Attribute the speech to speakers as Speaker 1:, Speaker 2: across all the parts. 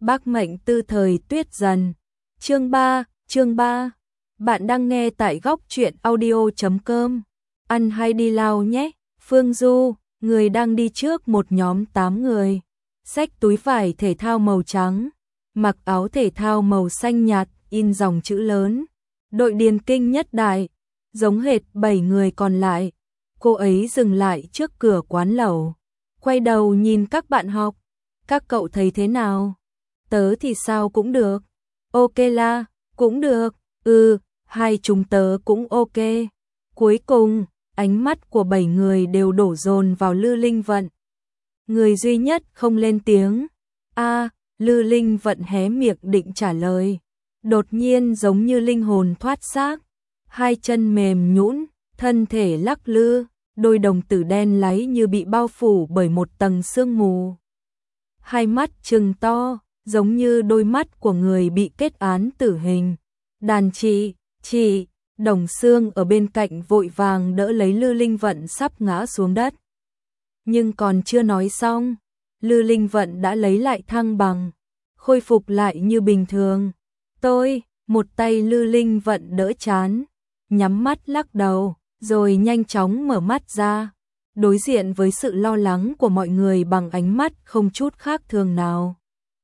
Speaker 1: Bác mệnh tư thời tuyết dần. Chương 3. Bạn đang nghe tại góc truyện audio.com. Ăn hay đi lao nhé. Phương Du, người đang đi trước một nhóm 8 người. Xách túi vải thể thao màu trắng, mặc áo thể thao màu xanh nhạt, in dòng chữ lớn. Đội điền kinh nhất đại, giống hệt 7 người còn lại. Cô ấy dừng lại trước cửa quán lẩu, quay đầu nhìn các bạn học. Các cậu thấy thế nào? Tớ thì sao cũng được. Ok la, cũng được. Hai chúng tớ cũng ok. Cuối cùng, ánh mắt của 7 người đều đổ dồn vào Lư Linh Vận. Người duy nhất không lên tiếng. Lư Linh Vận hé miệng định trả lời. Đột nhiên giống như linh hồn thoát xác. Hai chân mềm nhũn, thân thể lắc lư, đôi đồng tử đen láy như bị bao phủ bởi một tầng sương mù. Hai mắt trừng to, giống như đôi mắt của người bị kết án tử hình. Đàn chị, Đồng Xương ở bên cạnh vội vàng đỡ lấy Lư Linh Vận sắp ngã xuống đất. Nhưng còn chưa nói xong, Lư Linh Vận đã lấy lại thăng bằng, khôi phục lại như bình thường. Một tay Lư Linh Vận đỡ trán, nhắm mắt lắc đầu, rồi nhanh chóng mở mắt ra, đối diện với sự lo lắng của mọi người bằng ánh mắt không chút khác thường nào.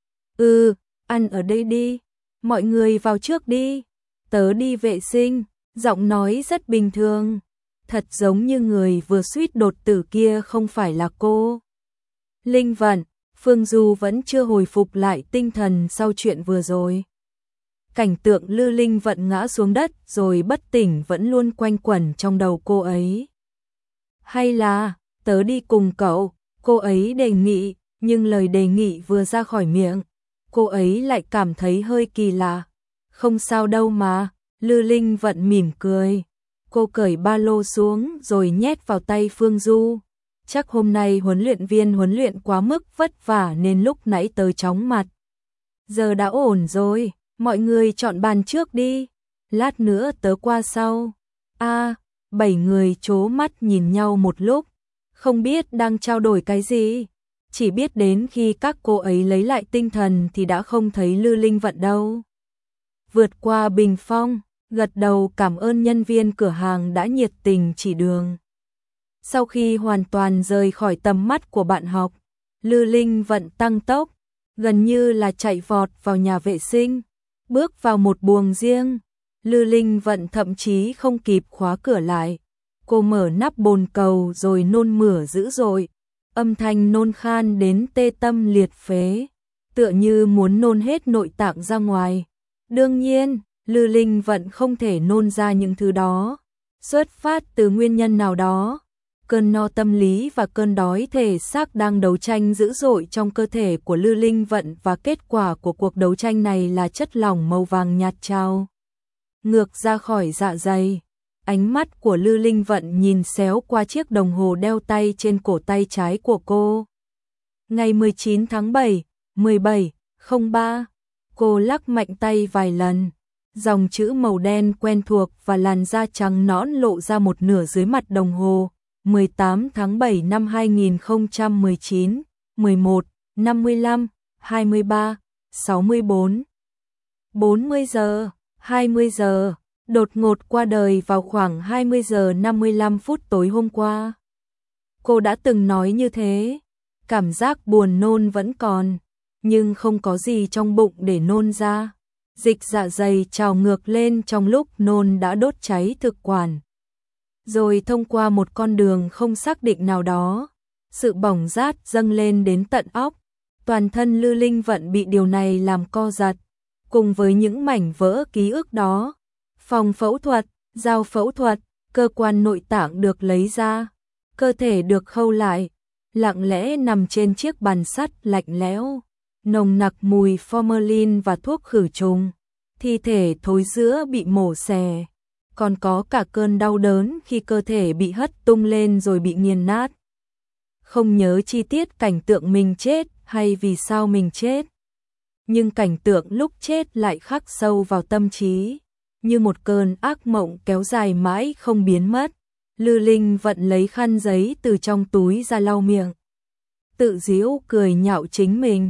Speaker 1: Ăn ở đây đi, mọi người vào trước đi, tớ đi vệ sinh. Giọng nói rất bình thường, thật giống như người vừa suýt đột tử kia không phải là cô. Linh Vận, Phương Du vẫn chưa hồi phục lại tinh thần sau chuyện vừa rồi. Cảnh tượng Lư Linh Vận ngã xuống đất rồi bất tỉnh vẫn luôn quanh quẩn trong đầu cô ấy. Hay là, tớ đi cùng cậu, cô ấy đề nghị, nhưng lời đề nghị vừa ra khỏi miệng, cô ấy lại cảm thấy hơi kỳ lạ. Không sao đâu mà. Lư Linh Vận mỉm cười. Cô cởi ba lô xuống rồi nhét vào tay Phương Du. Chắc hôm nay huấn luyện viên huấn luyện quá mức vất vả nên lúc nãy tớ chóng mặt. Giờ đã ổn rồi, mọi người chọn bàn trước đi. Lát nữa tớ qua sau. 7 người trố mắt nhìn nhau một lúc, không biết đang trao đổi cái gì. Chỉ biết đến khi các cô ấy lấy lại tinh thần thì đã không thấy Lư Linh Vận đâu. Vượt qua bình phong, gật đầu cảm ơn nhân viên cửa hàng đã nhiệt tình chỉ đường. Sau khi hoàn toàn rời khỏi tầm mắt của bạn học, Lư Linh Vận tăng tốc, gần như là chạy vọt vào nhà vệ sinh, bước vào một buồng riêng. Lư Linh Vận thậm chí không kịp khóa cửa lại. Cô mở nắp bồn cầu rồi nôn mửa dữ dội, âm thanh nôn khan đến tê tâm liệt phế, tựa như muốn nôn hết nội tạng ra ngoài. Đương nhiên, Lư Linh Vận không thể nôn ra những thứ đó, xuất phát từ nguyên nhân nào đó. Cơn no tâm lý và cơn đói thể xác đang đấu tranh dữ dội trong cơ thể của Lư Linh Vận, và kết quả của cuộc đấu tranh này là chất lỏng màu vàng nhạt trào ngược ra khỏi dạ dày. Ánh mắt của Lư Linh Vận nhìn xéo qua chiếc đồng hồ đeo tay trên cổ tay trái của cô. Ngày 19 tháng 7, 17:03, cô lắc mạnh tay vài lần. Dòng chữ màu đen quen thuộc và làn da trắng nõn lộ ra một nửa dưới mặt đồng hồ. 18 tháng 7 năm 2019, 11:55, 23, 64. 40 giờ, 20 giờ, đột ngột qua đời vào khoảng 20 giờ 55 phút tối hôm qua. Cô đã từng nói như thế, cảm giác buồn nôn vẫn còn, nhưng không có gì trong bụng để nôn ra. Dịch dạ dày trào ngược lên trong lúc nôn đã đốt cháy thực quản. Rồi thông qua một con đường không xác định nào đó, sự bỏng rát dâng lên đến tận óc. Toàn thân Lư Linh Vận bị điều này làm co giật, cùng với những mảnh vỡ ký ức đó. Phòng phẫu thuật, dao phẫu thuật, cơ quan nội tạng được lấy ra, cơ thể được khâu lại, lặng lẽ nằm trên chiếc bàn sắt lạnh lẽo, nồng nặc mùi formalin và thuốc khử trùng. Thi thể thối rữa bị mổ xẻ, còn có cả cơn đau đớn khi cơ thể bị hất tung lên rồi bị nghiền nát. Không nhớ chi tiết cảnh tượng mình chết hay vì sao mình chết, nhưng cảnh tượng lúc chết lại khắc sâu vào tâm trí, như một cơn ác mộng kéo dài mãi không biến mất. Lư Linh Vận lấy khăn giấy từ trong túi ra lau miệng, tự giễu cười nhạo chính mình.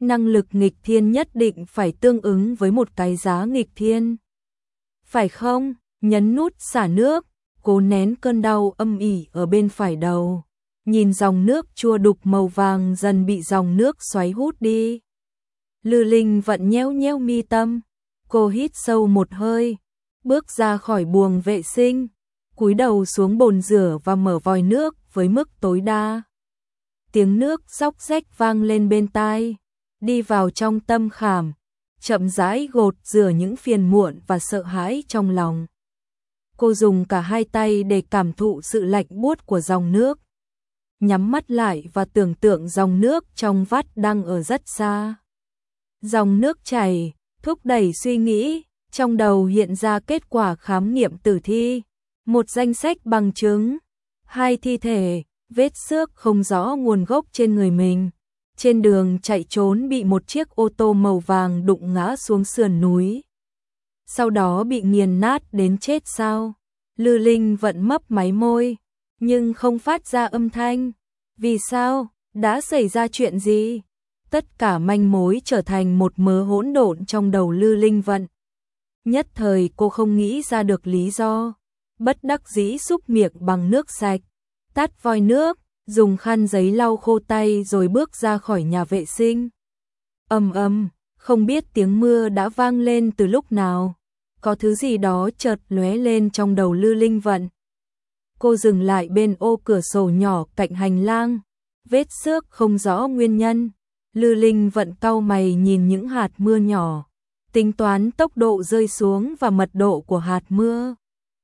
Speaker 1: năng lực nghịch thiên nhất định phải tương ứng với một cái giá nghịch thiên. Phải không? Nhấn nút xả nước, cố nén cơn đau âm ỉ ở bên phải đầu. Nhìn dòng nước chua đục màu vàng dần bị dòng nước xoáy hút đi. Lư Linh Vận nhéo nhéo mi tâm, cô hít sâu một hơi, bước ra khỏi buồng vệ sinh, cúi đầu xuống bồn rửa và mở vòi nước với mức tối đa. Tiếng nước róc rách vang lên bên tai, đi vào trong tâm khảm, chậm rãi gột rửa những phiền muộn và sợ hãi trong lòng. Cô dùng cả hai tay để cảm thụ sự lạnh buốt của dòng nước. Nhắm mắt lại và tưởng tượng dòng nước trong vắt đang ở rất xa. Dòng nước chảy, thúc đẩy suy nghĩ, trong đầu hiện ra kết quả khám nghiệm tử thi, một danh sách bằng chứng, 2 thi thể, vết xước không rõ nguồn gốc trên người mình. Trên đường chạy trốn bị một chiếc ô tô màu vàng đụng ngã xuống sườn núi. Sau đó bị nghiền nát đến chết sao? Lư Linh Vận mấp máy môi, nhưng không phát ra âm thanh. Vì sao? Đã xảy ra chuyện gì? Tất cả manh mối trở thành một mớ hỗn độn trong đầu Lư Linh Vận. Nhất thời cô không nghĩ ra được lý do. Bất đắc dĩ súc miệng bằng nước sạch, tắt vòi nước, dùng khăn giấy lau khô tay rồi bước ra khỏi nhà vệ sinh. Ầm ầm, không biết tiếng mưa đã vang lên từ lúc nào. Có thứ gì đó chợt lóe lên trong đầu Lư Linh Vận. Cô dừng lại bên ô cửa sổ nhỏ cạnh hành lang, vết xước không rõ nguyên nhân. Lư Linh Vận cau mày nhìn những hạt mưa nhỏ, tính toán tốc độ rơi xuống và mật độ của hạt mưa.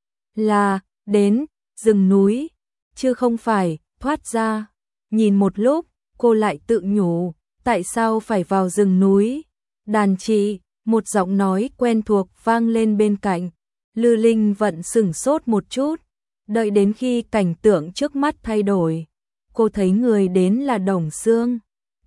Speaker 1: Là, đến, rừng núi, chứ không phải, thoát ra. Nhìn một lúc, cô lại tự nhủ, tại sao phải vào rừng núi? Đàn chị, một giọng nói quen thuộc vang lên bên cạnh. Lư Linh Vận sửng sốt một chút, đợi đến khi cảnh tượng trước mắt thay đổi. Cô thấy người đến là Đồng Xương.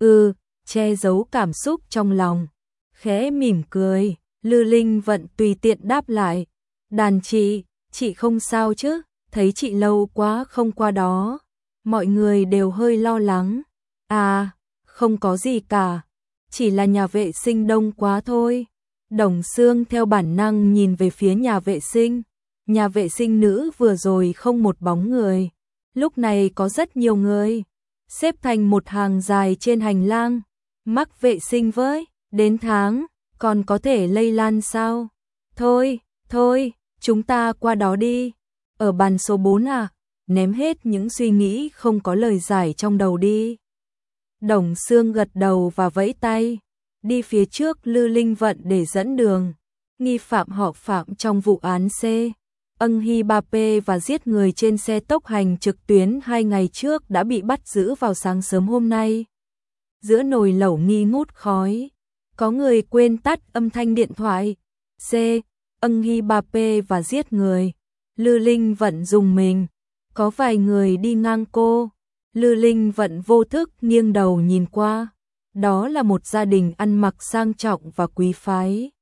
Speaker 1: Che giấu cảm xúc trong lòng, khẽ mỉm cười. Lư Linh Vận tùy tiện đáp lại, đàn chị không sao chứ, thấy chị lâu quá không qua đó. Mọi người đều hơi lo lắng. À, không có gì cả, chỉ là nhà vệ sinh đông quá thôi. Đồng Xương theo bản năng nhìn về phía nhà vệ sinh. Nhà vệ sinh nữ vừa rồi không một bóng người, lúc này có rất nhiều người, xếp thành một hàng dài trên hành lang. Mắc vệ sinh với, đến tháng, còn có thể lây lan sao? Thôi, chúng ta qua đó đi. Ở bàn số 4 à? Ném hết những suy nghĩ không có lời giải trong đầu đi. Đồng Xương gật đầu và vẫy tay, đi phía trước Lư Linh Vận để dẫn đường. Nghi phạm họ Phạm trong vụ án C. Ân Hy Ba P và giết người trên xe tốc hành trực tuyến 2 ngày trước đã bị bắt giữ vào sáng sớm hôm nay. Giữa nồi lẩu nghi ngút khói, có người quên tắt âm thanh điện thoại. C. Ân Hy Ba P và giết người. Lư Linh Vận rùng mình, có vài người đi ngang cô. Lư Linh Vận vô thức nghiêng đầu nhìn qua. Đó là một gia đình ăn mặc sang trọng và quý phái,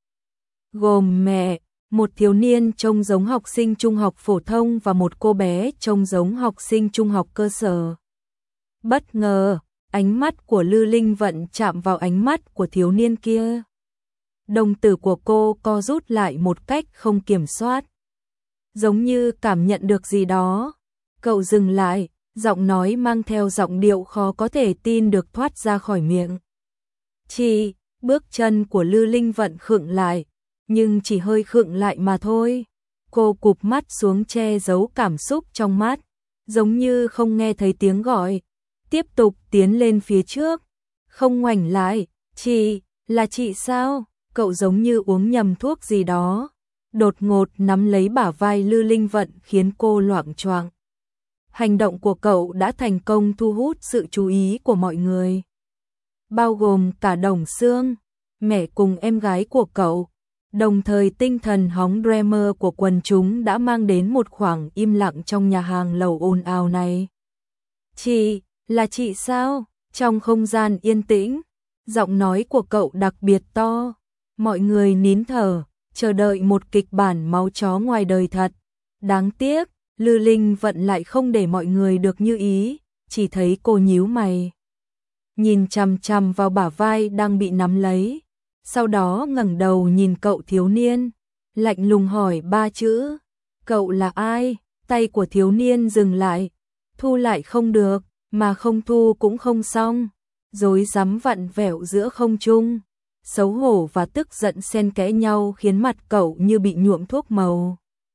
Speaker 1: gồm mẹ, một thiếu niên trông giống học sinh trung học phổ thông và một cô bé trông giống học sinh trung học cơ sở. Bất ngờ, ánh mắt của Lư Linh Vận chạm vào ánh mắt của thiếu niên kia. Đồng tử của cô co rút lại một cách không kiểm soát. Giống như cảm nhận được gì đó. Cậu dừng lại, giọng nói mang theo giọng điệu khó có thể tin được thoát ra khỏi miệng. Chị, bước chân của Lư Linh Vận khựng lại, nhưng chỉ hơi khựng lại mà thôi. Cô cụp mắt xuống che giấu cảm xúc trong mắt, giống như không nghe thấy tiếng gọi. Tiếp tục tiến lên phía trước, không ngoảnh lại. Chị, là chị sao? Cậu giống như uống nhầm thuốc gì đó. Đột ngột nắm lấy bả vai Lư Linh Vận khiến cô loạng choạng. Hành động của cậu đã thành công thu hút sự chú ý của mọi người, bao gồm cả Đồng Xương, mẹ cùng em gái của cậu. Đồng thời tinh thần hóng dreamer của quần chúng đã mang đến một khoảng im lặng trong nhà hàng lẩu ồn ào này. Chị, là chị sao? Trong không gian yên tĩnh, giọng nói của cậu đặc biệt to. Mọi người nín thở, chờ đợi một kịch bản máu chó ngoài đời thật. Đáng tiếc, Lư Linh Vận lại không để mọi người được như ý, chỉ thấy cô nhíu mày. nhìn chằm chằm vào bả vai đang bị nắm lấy, sau đó ngẩng đầu nhìn cậu thiếu niên, lạnh lùng hỏi 3 chữ, cậu là ai? Tay của thiếu niên dừng lại, thu lại không được, mà không thu cũng không xong, rối rắm vặn vẹo giữa không trung, xấu hổ và tức giận xen kẽ nhau khiến mặt cậu như bị nhuộm thuốc màu.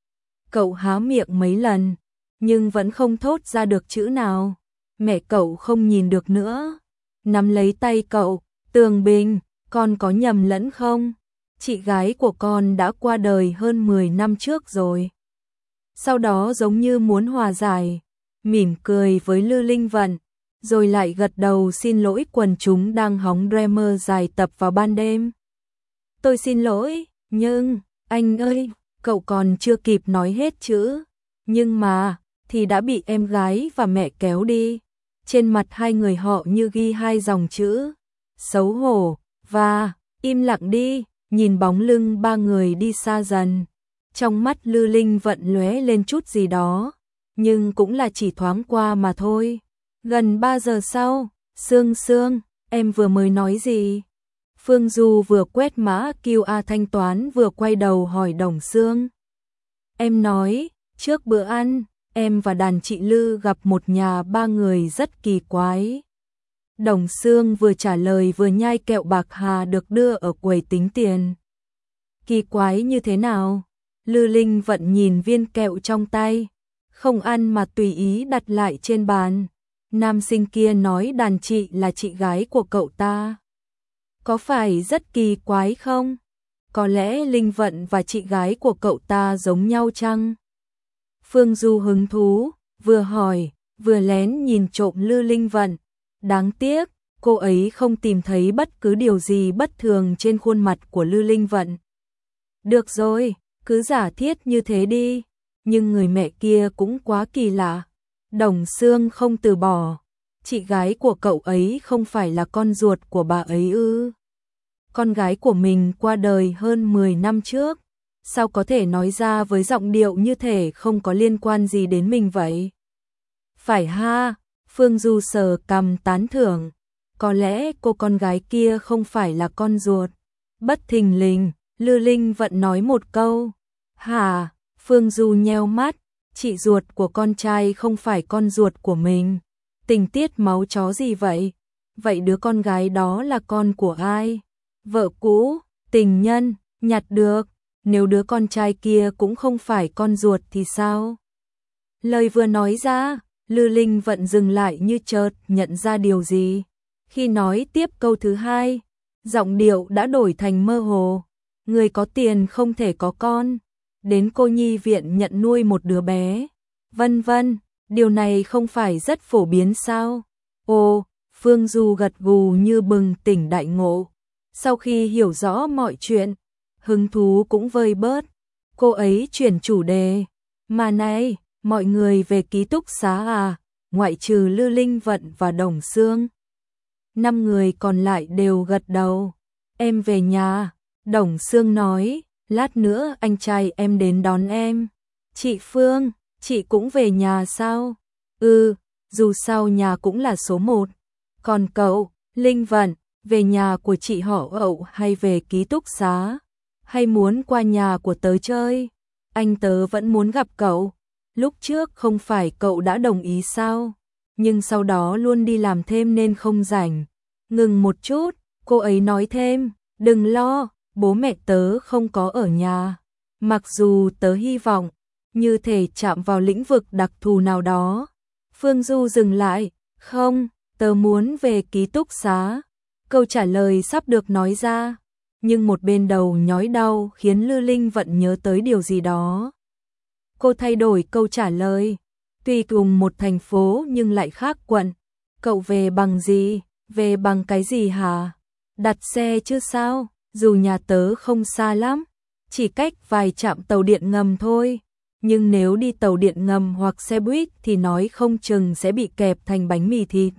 Speaker 1: Cậu há miệng mấy lần, nhưng vẫn không thốt ra được chữ nào. Mẹ cậu không nhìn được nữa, nắm lấy tay cậu, Tường Bình, con có nhầm lẫn không? Chị gái của con đã qua đời hơn 10 năm trước rồi. Sau đó giống như muốn hòa giải, mỉm cười với Lư Linh Vận, rồi lại gật đầu xin lỗi quần chúng đang hóng Dreamer dài tập vào ban đêm. Tôi xin lỗi, nhưng, anh ơi, cậu còn chưa kịp nói hết chữ. Nhưng mà, thì đã bị em gái và mẹ kéo đi. Trên mặt hai người họ như ghi hai dòng chữ, xấu hổ, và, im lặng đi, nhìn bóng lưng ba người đi xa dần. Trong mắt Lư Linh Vận lóe lên chút gì đó, nhưng cũng là chỉ thoáng qua mà thôi. Gần 3 giờ sau, Sương Sương, em vừa mới nói gì? Phương Du vừa quét mã QR thanh toán vừa quay đầu hỏi Đồng Sương. Em nói, trước bữa ăn, em và đàn chị Lư gặp một nhà ba người rất kỳ quái. Đồng Sương vừa trả lời vừa nhai kẹo bạc hà được đưa ở quầy tính tiền. Kỳ quái như thế nào? Lư Linh Vận nhìn viên kẹo trong tay, không ăn mà tùy ý đặt lại trên bàn. Nam sinh kia nói đàn chị là chị gái của cậu ta. Có phải rất kỳ quái không? Có lẽ Linh Vận và chị gái của cậu ta giống nhau chăng? Phương Du hứng thú, vừa hỏi, vừa lén nhìn trộm Lư Linh Vận. Đáng tiếc, cô ấy không tìm thấy bất cứ điều gì bất thường trên khuôn mặt của Lư Linh Vận. Được rồi, cứ giả thiết như thế đi, nhưng người mẹ kia cũng quá kỳ lạ. Đồng Sương không từ bỏ, chị gái của cậu ấy không phải là con ruột của bà ấy ư? Con gái của mình qua đời hơn 10 năm trước, sao có thể nói ra với giọng điệu như thể không có liên quan gì đến mình vậy? Phải ha, Phương Du sờ cằm tán thưởng, có lẽ cô con gái kia không phải là con ruột. Bất thình lình, Lư Linh Vận nói một câu. Hả? Phương Du nheo mắt, chị ruột của con trai không phải con ruột của mình. Tình tiết máu chó gì vậy? Vậy đứa con gái đó là con của ai? Vợ cũ, tình nhân, nhặt được. Nếu đứa con trai kia cũng không phải con ruột thì sao? Lời vừa nói ra, Lư Linh Vận dừng lại như chợt nhận ra điều gì. Khi nói tiếp câu thứ hai, giọng điệu đã đổi thành mơ hồ. Người có tiền không thể có con. Đến cô nhi viện nhận nuôi một đứa bé. Vân vân, điều này không phải rất phổ biến sao? Ồ, Phương Du gật gù như bừng tỉnh đại ngộ. Sau khi hiểu rõ mọi chuyện, hứng thú cũng vơi bớt. Cô ấy chuyển chủ đề. Mà này, mọi người về ký túc xá à, ngoại trừ Lư Linh Vận và Đồng Sương. 5 người còn lại đều gật đầu. Em về nhà, Đồng Sương nói, lát nữa anh trai em đến đón em. Chị Phương, chị cũng về nhà sao? Ừ, dù sao nhà cũng là số 1. Còn cậu, Linh Vận, về nhà của chị họ Ậu hay về ký túc xá? Hay muốn qua nhà của tớ chơi? Anh tớ vẫn muốn gặp cậu. Lúc trước không phải cậu đã đồng ý sao? Nhưng sau đó luôn đi làm thêm nên không rảnh. Ngừng một chút, cô ấy nói thêm, đừng lo, bố mẹ tớ không có ở nhà. Mặc dù tớ hy vọng, như thể chạm vào lĩnh vực đặc thù nào đó. Phương Du dừng lại, không, tớ muốn về ký túc xá. Câu trả lời sắp được nói ra, nhưng một bên đầu nhói đau khiến Lư Linh Vận nhớ tới điều gì đó. Cô thay đổi câu trả lời, tuy cùng một thành phố nhưng lại khác quận. Cậu về bằng gì? Về bằng cái gì hả? Đặt xe chứ sao? Dù nhà tớ không xa lắm, chỉ cách vài trạm tàu điện ngầm thôi. Nhưng nếu đi tàu điện ngầm hoặc xe buýt thì nói không chừng sẽ bị kẹp thành bánh mì thịt.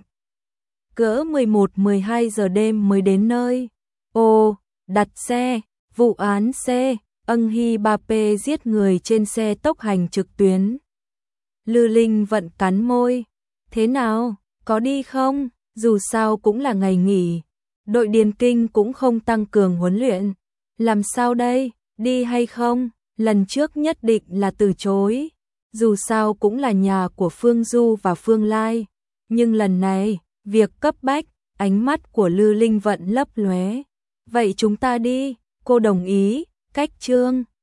Speaker 1: Cỡ 11-12 giờ đêm mới đến nơi. Ồ, đặt xe, vụ án xe, Ân Hy Ba P giết người trên xe tốc hành trực tuyến. Lư Linh Vận cắn môi. Thế nào, có đi không? dù sao cũng là ngày nghỉ, đội điền kinh cũng không tăng cường huấn luyện. Làm sao đây, đi hay không? Lần trước nhất định là từ chối, dù sao cũng là nhà của Phương Du và Phương Lai. Nhưng lần này, việc cấp bách, ánh mắt của Lư Linh Vận lấp lóe. Vậy chúng ta đi, cô đồng ý, cách Trương